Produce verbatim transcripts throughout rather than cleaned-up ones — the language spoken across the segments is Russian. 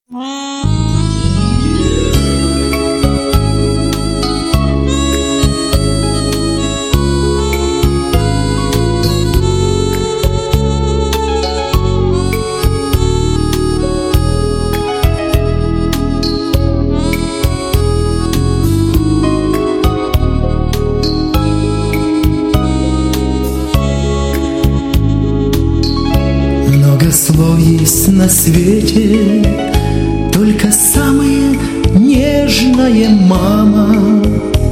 Слов есть на свете, только самое нежное мама.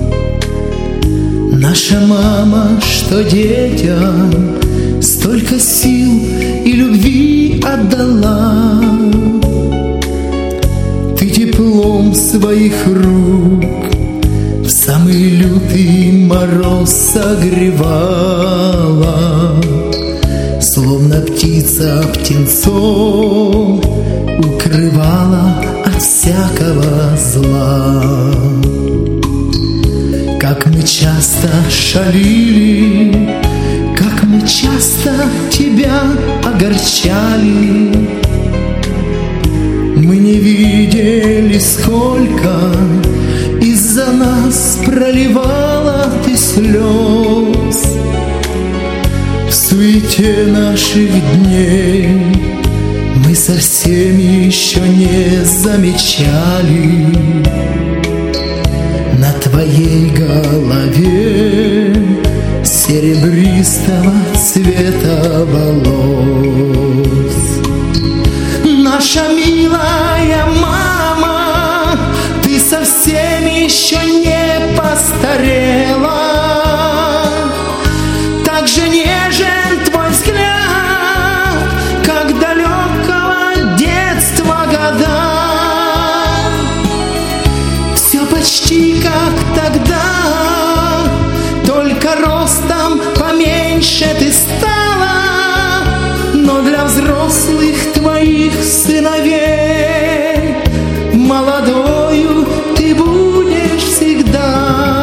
Наша мама, что детям столько сил и любви отдала. Ты теплом своих рук в самый лютый мороз согревала. Словно птица птенцов укрывала от всякого зла. Как мы часто шалили, как мы часто тебя огорчали. Мы не видели, сколько из-за нас проливала ты слез. В суете наших дней мы совсем еще не замечали на твоей голове серебристого цвета волос. Наша милая мама, ты совсем еще не постарела. Так же нежен твой взгляд, как далекого детства года. Все почти как тогда, только ростом поменьше ты стала. Но для взрослых твоих сыновей молодою ты будешь всегда.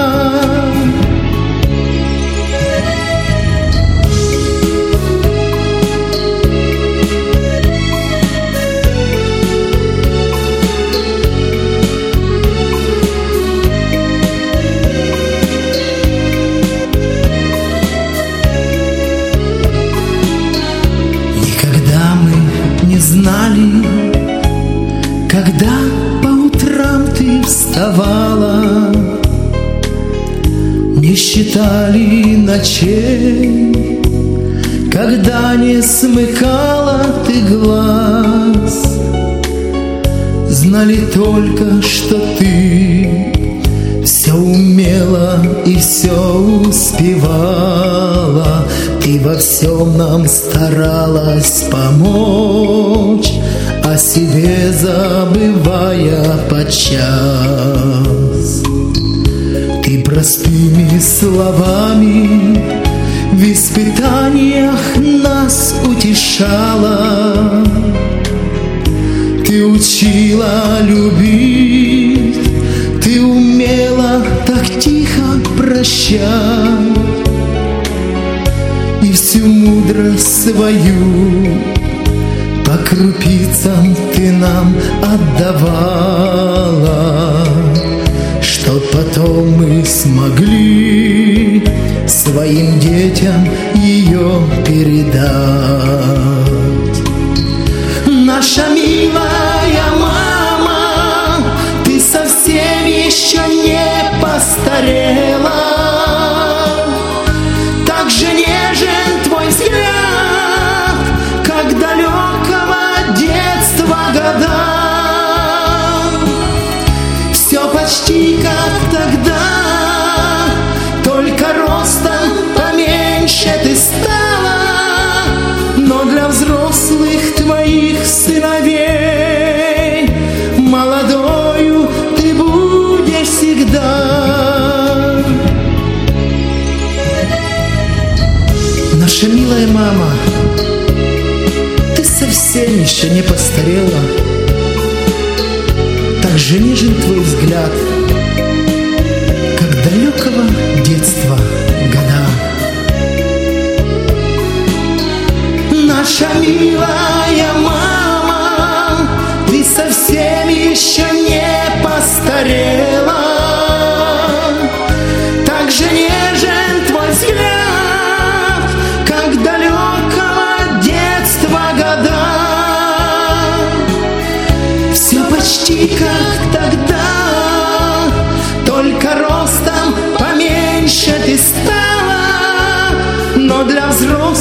Знали, когда по утрам ты вставала, не считали ночей, когда не смыкала ты глаз. Знали только, что ты все умела и все успевала. Ты во всем нам старалась помочь, о себе забывая подчас. Ты простыми словами в испытаниях нас утешала. Ты учила любить, ты умела так тихо прощать. И всю мудрость свою по крупицам ты нам отдавала, чтоб потом мы смогли своим детям ее передать. Наша милая мама, ты совсем еще не постарела. Так же нежен твой взгляд, как далекого детства года. Все почти как тогда, только ростом поменьше ты стала. Но для взрослых твоих сыновей молодою ты будешь всегда. Наша милая мама, ты совсем еще не постарела. Так же нежен твой взгляд, как далекого детства года. Наша милая мама, ты совсем почти как тогда, только ростом поменьше ты стала, но для взрослых